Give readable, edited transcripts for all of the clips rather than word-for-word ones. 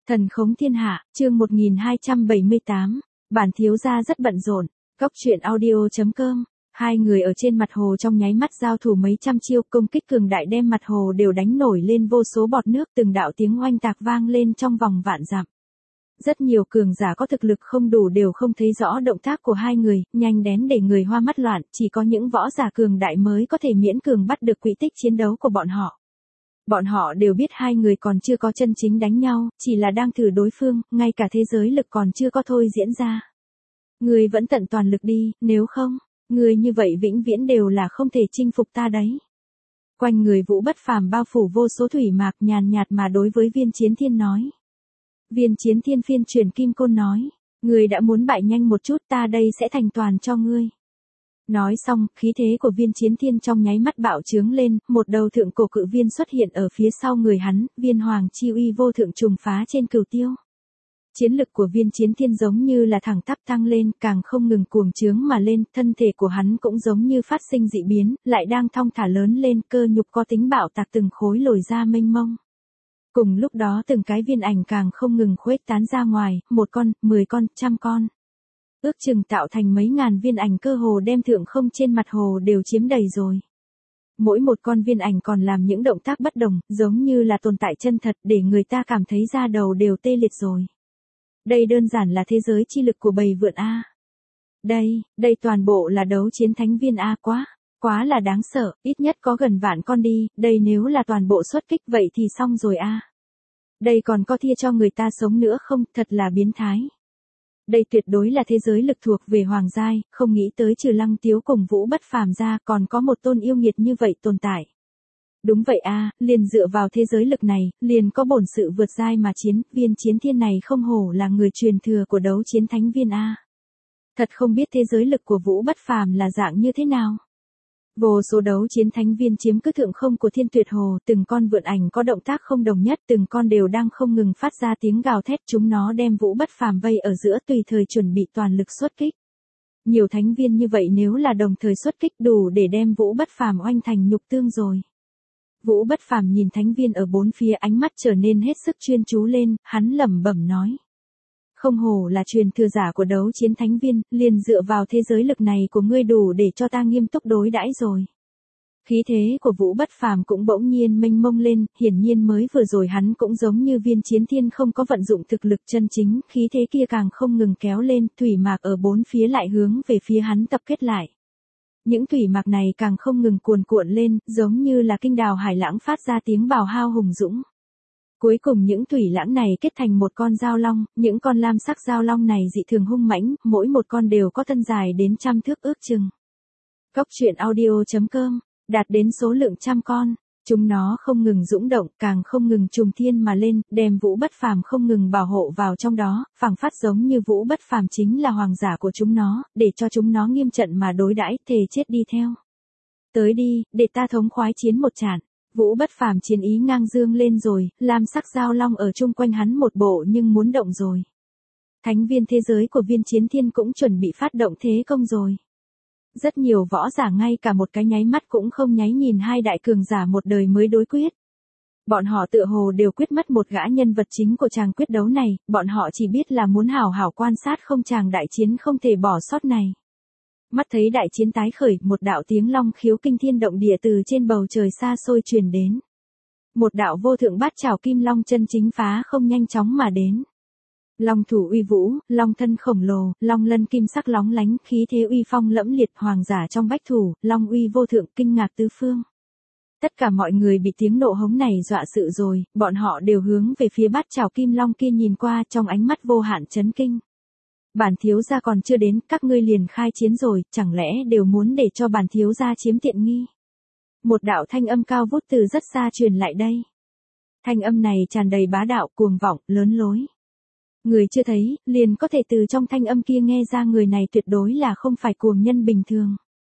Thần khống thiên hạ, chương 1278, bản thiếu gia rất bận rộn, góc truyện audio.com, hai người ở trên mặt hồ trong nháy mắt giao thủ mấy trăm chiêu, công kích cường đại đem mặt hồ đều đánh nổi lên vô số bọt nước, từng đạo tiếng oanh tạc vang lên trong vòng vạn dặm. Rất nhiều cường giả có thực lực không đủ đều không thấy rõ động tác của hai người, nhanh đến để người hoa mắt loạn, chỉ có những võ giả cường đại mới có thể miễn cường bắt được quỹ tích chiến đấu của bọn họ. Bọn họ đều biết hai người còn chưa có chân chính đánh nhau, chỉ là đang thử đối phương, ngay cả thế giới lực còn chưa có thôi diễn ra. Ngươi vẫn tận toàn lực đi, nếu không, ngươi như vậy vĩnh viễn đều là không thể chinh phục ta đấy. Quanh người Vũ Bất Phàm bao phủ vô số thủy mạc, nhàn nhạt mà đối với Viên Chiến Thiên nói. Viên Chiến Thiên phiên truyền kim côn nói, ngươi đã muốn bại nhanh một chút, ta đây sẽ thành toàn cho ngươi. Nói xong, khí thế của Viên Chiến Thiên trong nháy mắt bạo trướng lên, một đầu thượng cổ cự viên xuất hiện ở phía sau người hắn, viên hoàng chi uy vô thượng trùng phá trên cửu tiêu. Chiến lực của Viên Chiến Thiên giống như là thẳng tắp tăng lên, càng không ngừng cuồng trướng mà lên, thân thể của hắn cũng giống như phát sinh dị biến, lại đang thong thả lớn lên, cơ nhục có tính bạo tạc từng khối lồi ra mênh mông. Cùng lúc đó từng cái viên ảnh càng không ngừng khuếch tán ra ngoài, 1 con, 10 con, 100 con. Ước chừng tạo thành mấy ngàn viên ảnh, cơ hồ đem thượng không trên mặt hồ đều chiếm đầy rồi. Mỗi một con viên ảnh còn làm những động tác bất đồng, giống như là tồn tại chân thật, để người ta cảm thấy da đầu đều tê liệt rồi. Đây đơn giản là thế giới chi lực của bầy vượn A. Đây toàn bộ là đấu chiến thánh viên A, quá là đáng sợ, ít nhất có gần vạn con đi, đây nếu là toàn bộ xuất kích vậy thì xong rồi A. Đây còn có thia cho người ta sống nữa không, thật là biến thái. Đây tuyệt đối là thế giới lực thuộc về hoàng giai, không nghĩ tới trừ Lăng Tiếu cùng Vũ Bất Phàm ra còn có một tôn yêu nghiệt như vậy tồn tại. Đúng vậy a, liền dựa vào thế giới lực này, liền có bổn sự vượt giai mà chiến, Viên Chiến Thiên này không hổ là người truyền thừa của đấu chiến thánh viên a. Thật không biết thế giới lực của Vũ Bất Phàm là dạng như thế nào. Vô số đấu chiến thánh viên chiếm cứ thượng không của Thiên Tuyệt Hồ, từng con vượn ảnh có động tác không đồng nhất, từng con đều đang không ngừng phát ra tiếng gào thét, chúng nó đem Vũ Bất Phàm vây ở giữa, tùy thời chuẩn bị toàn lực xuất kích. Nhiều thánh viên như vậy nếu là đồng thời xuất kích đủ để đem Vũ Bất Phàm oanh thành nhục tương rồi. Vũ Bất Phàm nhìn thánh viên ở bốn phía, ánh mắt trở nên hết sức chuyên chú lên, hắn lẩm bẩm nói. Không hổ là truyền thừa giả của đấu chiến thánh viên, liền dựa vào thế giới lực này của ngươi đủ để cho ta nghiêm túc đối đãi rồi. Khí thế của Vũ Bất Phàm cũng bỗng nhiên mênh mông lên, hiển nhiên mới vừa rồi hắn cũng giống như Viên Chiến Thiên không có vận dụng thực lực chân chính, khí thế kia càng không ngừng kéo lên, thủy mạc ở bốn phía lại hướng về phía hắn tập kết lại. Những thủy mạc này càng không ngừng cuồn cuộn lên, giống như là kinh đào hải lãng phát ra tiếng bào hao hùng dũng. Cuối cùng những thủy lãng này kết thành một con dao long, những con lam sắc dao long này dị thường hung mãnh, mỗi một con đều có thân dài đến 100 thước ước chừng. Góc truyện audio.com, đạt đến số lượng 100 con, chúng nó không ngừng dũng động, càng không ngừng trùng thiên mà lên, đem Vũ Bất Phàm không ngừng bảo hộ vào trong đó, phảng phất giống như Vũ Bất Phàm chính là hoàng giả của chúng nó, để cho chúng nó nghiêm trận mà đối đãi, thề chết đi theo. Tới đi, để ta thống khoái chiến một trận. Vũ Bất Phàm chiến ý ngang dương lên rồi, lam sắc dao long ở chung quanh hắn một bộ nhưng muốn động rồi. Thánh viên thế giới của Viên Chiến Thiên cũng chuẩn bị phát động thế công rồi. Rất nhiều võ giả ngay cả một cái nháy mắt cũng không nháy nhìn hai đại cường giả một đời mới đối quyết. Bọn họ tựa hồ đều quyết mất một gã nhân vật chính của tràng quyết đấu này, bọn họ chỉ biết là muốn hảo hảo quan sát không tràng đại chiến không thể bỏ sót này. Mắt thấy đại chiến tái khởi, một đạo tiếng long khiếu kinh thiên động địa từ trên bầu trời xa xôi truyền đến. Một đạo vô thượng bát chảo kim long chân chính phá không nhanh chóng mà đến. Long thủ uy vũ, long thân khổng lồ, long lân kim sắc lóng lánh, khí thế uy phong lẫm liệt, hoàng giả trong bách thủ, long uy vô thượng, kinh ngạc tứ phương. Tất cả mọi người bị tiếng nộ hống này dọa sợ rồi, bọn họ đều hướng về phía bát chảo kim long kia nhìn qua, trong ánh mắt vô hạn chấn kinh. Bản thiếu gia còn chưa đến, các ngươi liền khai chiến rồi, chẳng lẽ đều muốn để cho bản thiếu gia chiếm tiện nghi? Một đạo thanh âm cao vút từ rất xa truyền lại đây. Thanh âm này tràn đầy bá đạo, cuồng vọng, lớn lối. Người chưa thấy, liền có thể từ trong thanh âm kia nghe ra người này tuyệt đối là không phải cuồng nhân bình thường.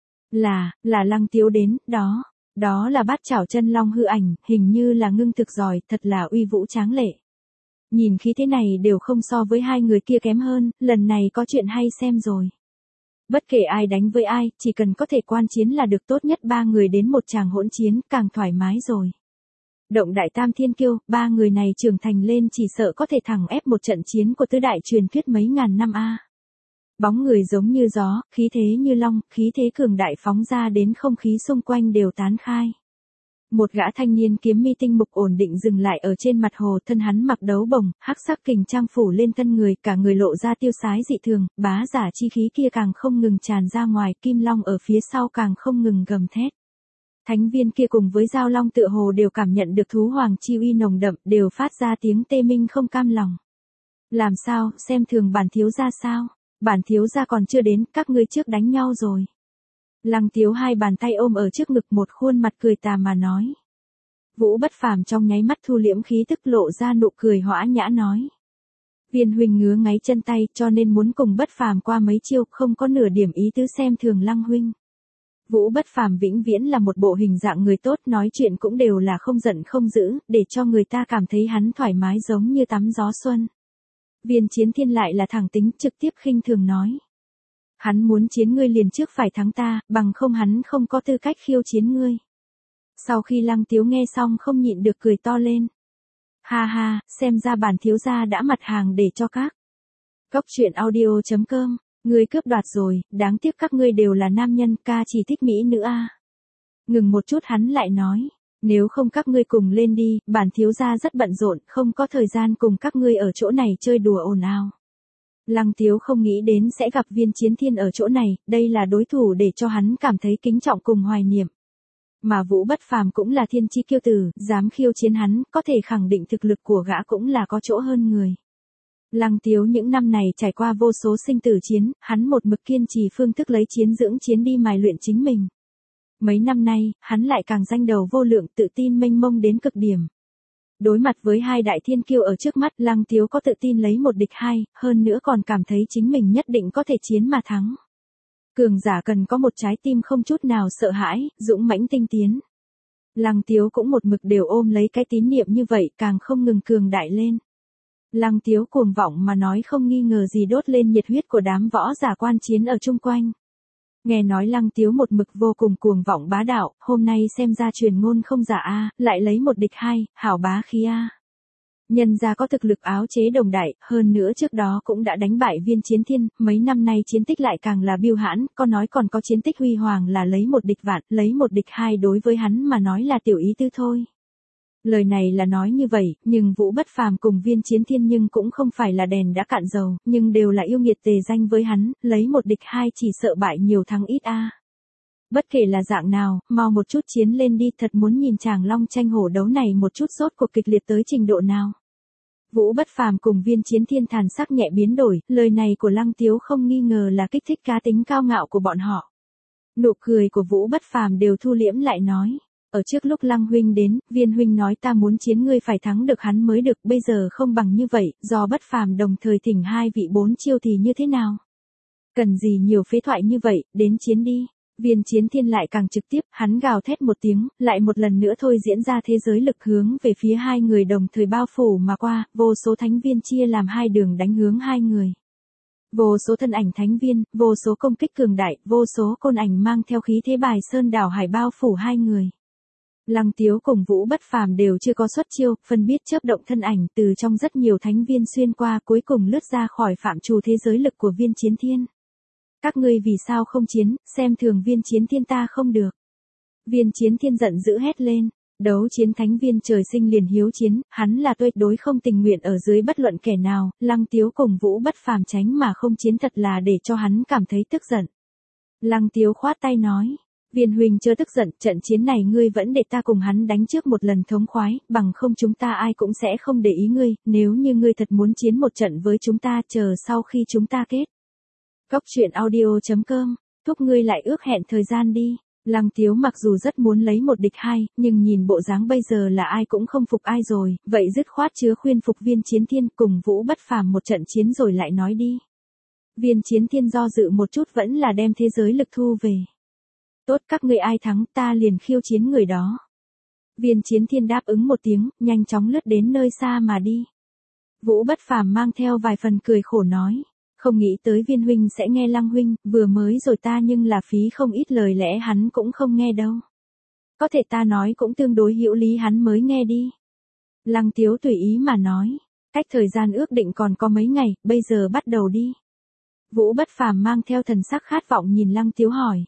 Là Lăng Tiếu đến, đó là bát chảo chân long hư ảnh, hình như là ngưng thực giỏi, thật là uy vũ tráng lệ. Nhìn khí thế này đều không so với hai người kia kém hơn, lần này có chuyện hay xem rồi. Bất kể ai đánh với ai, chỉ cần có thể quan chiến là được, tốt nhất ba người đến một tràng hỗn chiến, càng thoải mái rồi. Động đại tam thiên kiêu, ba người này trưởng thành lên chỉ sợ có thể thẳng ép một trận chiến của tứ đại truyền thuyết mấy ngàn năm a. Bóng người giống như gió, khí thế như long, khí thế cường đại phóng ra đến không khí xung quanh đều tán khai. Một gã thanh niên kiếm mi tinh mục ổn định dừng lại ở trên mặt hồ, thân hắn mặc đấu bồng, hắc sắc kình trang phủ lên thân người, cả người lộ ra tiêu sái dị thường, bá giả chi khí kia càng không ngừng tràn ra ngoài, kim long ở phía sau càng không ngừng gầm thét. Thánh viên kia cùng với giao long tựa hồ đều cảm nhận được thú hoàng chi uy nồng đậm, đều phát ra tiếng tê minh không cam lòng. Làm sao, xem thường bản thiếu gia sao? Bản thiếu gia còn chưa đến, các ngươi trước đánh nhau rồi. Lăng Tiếu hai bàn tay ôm ở trước ngực, một khuôn mặt cười tà mà nói. Vũ Bất Phàm trong nháy mắt thu liễm khí tức, lộ ra nụ cười hõa nhã nói. Viên huynh ngứa ngáy chân tay, cho nên muốn cùng Bất Phàm qua mấy chiêu, không có nửa điểm ý tứ xem thường Lăng huynh. Vũ Bất Phàm vĩnh viễn là một bộ hình dạng người tốt, nói chuyện cũng đều là không giận không dữ, để cho người ta cảm thấy hắn thoải mái giống như tắm gió xuân. Viên Chiến Thiên lại là thẳng tính, trực tiếp khinh thường nói. Hắn muốn chiến ngươi liền trước phải thắng ta, bằng không hắn không có tư cách khiêu chiến ngươi. Sau khi Lăng Tiếu nghe xong không nhịn được cười to lên. Ha ha, xem ra bản thiếu gia đã mặt hàng để cho các. Cốc truyện audio.com, ngươi cướp đoạt rồi, đáng tiếc các ngươi đều là nam nhân, ca chỉ thích mỹ nữ a. Ngừng một chút hắn lại nói, nếu không các ngươi cùng lên đi, bản thiếu gia rất bận rộn, không có thời gian cùng các ngươi ở chỗ này chơi đùa ồn ào. Lăng Tiếu không nghĩ đến sẽ gặp Viên Chiến Thiên ở chỗ này, đây là đối thủ để cho hắn cảm thấy kính trọng cùng hoài niệm. Mà Vũ Bất Phàm cũng là thiên chi kiêu tử, dám khiêu chiến hắn, có thể khẳng định thực lực của gã cũng là có chỗ hơn người. Lăng Tiếu những năm này trải qua vô số sinh tử chiến, hắn một mực kiên trì phương thức lấy chiến dưỡng chiến đi mài luyện chính mình. Mấy năm nay, hắn lại càng danh đầu vô lượng, tự tin mênh mông đến cực điểm. Đối mặt với hai đại thiên kiêu ở trước mắt, Lăng Tiếu có tự tin lấy một địch hai, hơn nữa còn cảm thấy chính mình nhất định có thể chiến mà thắng. Cường giả cần có một trái tim không chút nào sợ hãi, dũng mãnh tinh tiến. Lăng Tiếu cũng một mực đều ôm lấy cái tín niệm như vậy, càng không ngừng cường đại lên. Lăng Tiếu cuồng vọng mà nói không nghi ngờ gì đốt lên nhiệt huyết của đám võ giả quan chiến ở chung quanh. Nghe nói Lăng Tiếu một mực vô cùng cuồng vọng bá đạo, hôm nay xem ra truyền ngôn không giả a, lại lấy một địch hai, hảo bá khí a. Nhân gia có thực lực áo chế đồng đại, hơn nữa trước đó cũng đã đánh bại Viên Chiến Thiên, mấy năm nay chiến tích lại càng là biêu hãn, có nói còn có chiến tích huy hoàng là lấy một địch vạn, lấy một địch hai đối với hắn mà nói là tiểu ý tư thôi. Lời này là nói như vậy, nhưng Vũ Bất Phàm cùng Viên Chiến Thiên nhưng cũng không phải là đèn đã cạn dầu, nhưng đều là yêu nghiệt tề danh với hắn, lấy một địch hai chỉ sợ bại nhiều thắng ít a. Bất kể là dạng nào, mau một chút chiến lên đi, thật muốn nhìn chàng long tranh hổ đấu này một chút rốt cuộc kịch liệt tới trình độ nào. Vũ Bất Phàm cùng Viên Chiến Thiên thần sắc nhẹ biến đổi, lời này của Lăng Tiếu không nghi ngờ là kích thích cá tính cao ngạo của bọn họ. Nụ cười của Vũ Bất Phàm đều thu liễm lại nói. Ở trước lúc Lăng huynh đến, Viên huynh nói ta muốn chiến ngươi phải thắng được hắn mới được, bây giờ không bằng như vậy, do Bất Phàm đồng thời thỉnh hai vị bốn chiêu thì như thế nào? Cần gì nhiều phế thoại như vậy, đến chiến đi. Viên Chiến Thiên lại càng trực tiếp, hắn gào thét một tiếng, lại một lần nữa thôi diễn ra thế giới lực hướng về phía hai người đồng thời bao phủ mà qua, vô số thánh viên chia làm hai đường đánh hướng hai người. Vô số thân ảnh thánh viên, vô số công kích cường đại, vô số côn ảnh mang theo khí thế bài sơn đảo hải bao phủ hai người. Lăng Tiếu cùng Vũ Bất Phàm đều chưa có xuất chiêu, phân biết chớp động thân ảnh từ trong rất nhiều thánh viên xuyên qua, cuối cùng lướt ra khỏi phạm trù thế giới lực của Viên Chiến Thiên. Các ngươi vì sao không chiến, xem thường Viên Chiến Thiên ta không được. Viên Chiến Thiên giận dữ hét lên, đấu chiến thánh viên trời sinh liền hiếu chiến, hắn là tuyệt đối không tình nguyện ở dưới bất luận kẻ nào, Lăng Tiếu cùng Vũ Bất Phàm tránh mà không chiến thật là để cho hắn cảm thấy tức giận. Lăng Tiếu khoát tay nói, Viên huynh chớ tức giận, trận chiến này ngươi vẫn để ta cùng hắn đánh trước một lần thống khoái, bằng không chúng ta ai cũng sẽ không để ý ngươi, nếu như ngươi thật muốn chiến một trận với chúng ta chờ sau khi chúng ta kết. Cốc truyện audio.com, thúc ngươi lại ước hẹn thời gian đi. Lăng Tiếu mặc dù rất muốn lấy một địch hai, nhưng nhìn bộ dáng bây giờ là ai cũng không phục ai rồi, vậy dứt khoát chứa khuyên phục Viên Chiến Thiên cùng Vũ Bất Phàm một trận chiến rồi lại nói đi. Viên Chiến Thiên do dự một chút vẫn là đem thế giới lực thu về. Tốt, các ngươi ai thắng ta liền khiêu chiến người đó. Viên Chiến Thiên đáp ứng một tiếng, nhanh chóng lướt đến nơi xa mà đi. Vũ Bất Phàm mang theo vài phần cười khổ nói. Không nghĩ tới Viên huynh sẽ nghe Lăng huynh, vừa mới rồi ta nhưng là phí không ít lời lẽ hắn cũng không nghe đâu. Có thể ta nói cũng tương đối hữu lý hắn mới nghe đi. Lăng Tiếu tùy ý mà nói. Cách thời gian ước định còn có mấy ngày, bây giờ bắt đầu đi. Vũ Bất Phàm mang theo thần sắc khát vọng nhìn Lăng Tiếu hỏi.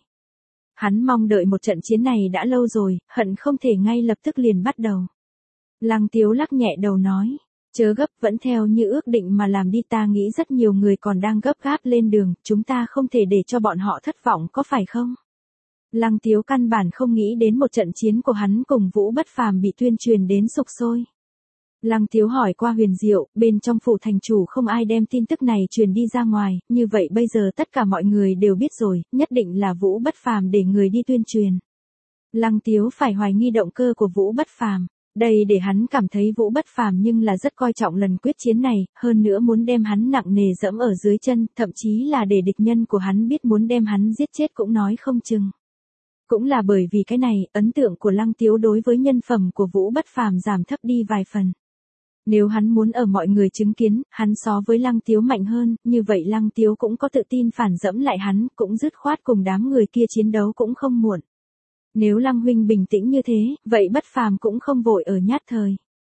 Hắn mong đợi một trận chiến này đã lâu rồi, hận không thể ngay lập tức liền bắt đầu. Lăng Tiếu lắc nhẹ đầu nói. Chớ gấp, vẫn theo như ước định mà làm đi, ta nghĩ rất nhiều người còn đang gấp gáp lên đường, chúng ta không thể để cho bọn họ thất vọng có phải không? Lăng Tiếu căn bản không nghĩ đến một trận chiến của hắn cùng Vũ Bất Phàm bị tuyên truyền đến sục sôi. Lăng Tiếu hỏi qua Huyền Diệu, bên trong phủ thành chủ không ai đem tin tức này truyền đi ra ngoài, như vậy bây giờ tất cả mọi người đều biết rồi, nhất định là Vũ Bất Phàm để người đi tuyên truyền. Lăng Tiếu phải hoài nghi động cơ của Vũ Bất Phàm. Đây để hắn cảm thấy Vũ Bất Phàm nhưng là rất coi trọng lần quyết chiến này, hơn nữa muốn đem hắn nặng nề dẫm ở dưới chân, thậm chí là để địch nhân của hắn biết muốn đem hắn giết chết cũng nói không chừng. Cũng là bởi vì cái này, ấn tượng của Lăng Tiếu đối với nhân phẩm của Vũ Bất Phàm giảm thấp đi vài phần. Nếu hắn muốn ở mọi người chứng kiến, hắn so với Lăng Tiếu mạnh hơn, như vậy Lăng Tiếu cũng có tự tin phản dẫm lại hắn, cũng dứt khoát cùng đám người kia chiến đấu cũng không muộn. Nếu Lăng huynh bình tĩnh như thế, vậy Bất Phàm cũng không vội ở nhát thời.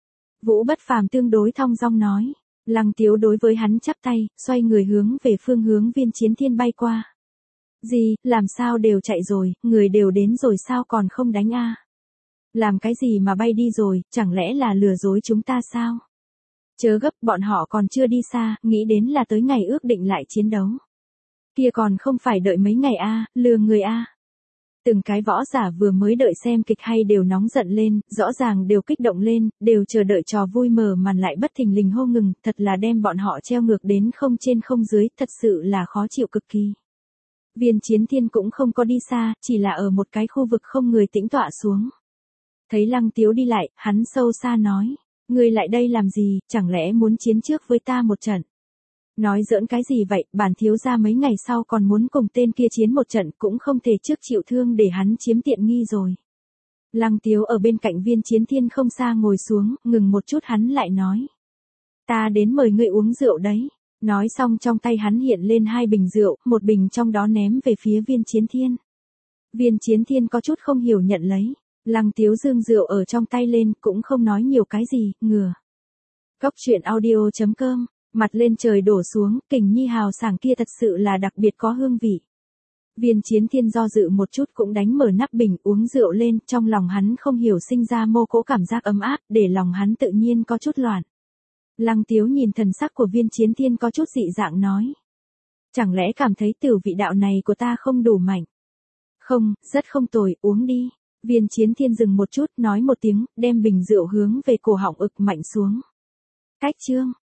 Vũ Bất Phàm tương đối thong dong nói. Lăng Tiếu đối với hắn chắp tay, xoay người hướng về phương hướng Viên Chiến Thiên bay qua. Gì, làm sao đều chạy rồi, người đều đến rồi sao còn không đánh a? Làm cái gì mà bay đi rồi, chẳng lẽ là lừa dối chúng ta sao? Chớ gấp, bọn họ còn chưa đi xa, nghĩ đến là tới ngày ước định lại chiến đấu. Kia còn không phải đợi mấy ngày a, lừa người a. Từng cái võ giả vừa mới đợi xem kịch hay đều nóng giận lên, rõ ràng đều kích động lên, đều chờ đợi trò vui mở màn lại bất thình lình hô ngừng, thật là đem bọn họ treo ngược đến không trên không dưới, thật sự là khó chịu cực kỳ. Viên Chiến Thiên cũng không có đi xa, chỉ là ở một cái khu vực không người tĩnh tọa xuống. Thấy Lăng Tiếu đi lại, hắn sâu xa nói, ngươi lại đây làm gì, chẳng lẽ muốn chiến trước với ta một trận? Nói giỡn cái gì vậy, bản thiếu gia mấy ngày sau còn muốn cùng tên kia chiến một trận cũng không thể trước chịu thương để hắn chiếm tiện nghi rồi. Lăng Tiếu ở bên cạnh Viên Chiến Thiên không xa ngồi xuống, ngừng một chút hắn lại nói. Ta đến mời ngươi uống rượu đấy. Nói xong trong tay hắn hiện lên 2 bình rượu, một bình trong đó ném về phía Viên Chiến Thiên. Viên Chiến Thiên có chút không hiểu nhận lấy. Lăng Tiếu dương rượu ở trong tay lên cũng không nói nhiều cái gì, ngửa. Cốc truyện audio.com. Mặt lên trời đổ xuống, kình nhi hào sảng kia thật sự là đặc biệt có hương vị. Viên Chiến Thiên do dự một chút cũng đánh mở nắp bình uống rượu lên, trong lòng hắn không hiểu sinh ra mô cỗ cảm giác ấm áp, để lòng hắn tự nhiên có chút loạn. Lăng Tiếu nhìn thần sắc của Viên Chiến Thiên có chút dị dạng nói. Chẳng lẽ cảm thấy tiểu vị đạo này của ta không đủ mạnh? Không, rất không tồi, uống đi. Viên Chiến Thiên dừng một chút, nói một tiếng, đem bình rượu hướng về cổ họng ực mạnh xuống. Cách chương.